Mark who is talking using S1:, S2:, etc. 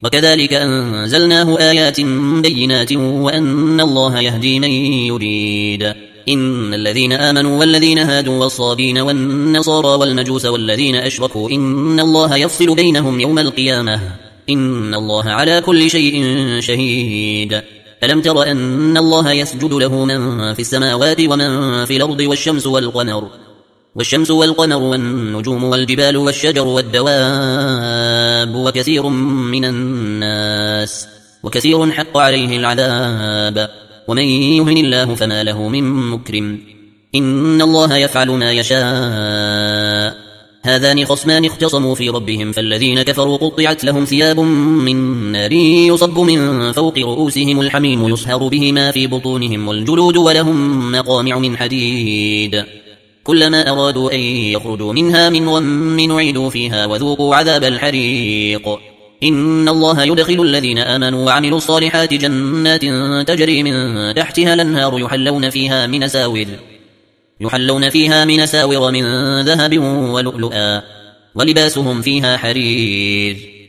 S1: وكذلك أنزلناه آيات بينات وأن الله يهدي من يريد. إن الذين آمنوا والذين هادوا والصابين والنصارى والمجوس والذين أشركوا إن الله يفصل بينهم يوم القيامة إن الله على كل شيء شهيد. ألم تر أن الله يسجد له من في السماوات ومن في الأرض والشمس والقمر والنجوم والجبال والشجر والدواب وكثير من الناس وكثير حق عليه العذاب ومن يهن الله فما له من مكرم. إن الله يفعل ما يشاء. هذان خصمان اختصموا في ربهم فالذين كفروا قطعت لهم ثياب من نار يصب من فوق رؤوسهم الحميم يصهر به ما في بطونهم والجلود ولهم مقامع من حديد كلما أرادوا أن يخرجوا منها من غم نعيدوا فيها وذوقوا عذاب الحريق. إن الله يدخل الذين آمنوا وعملوا الصالحات جنات تجري من تحتها الأنهار يحلون فيها من أساور من ذهب ولؤلؤا ولباسهم فيها حرير.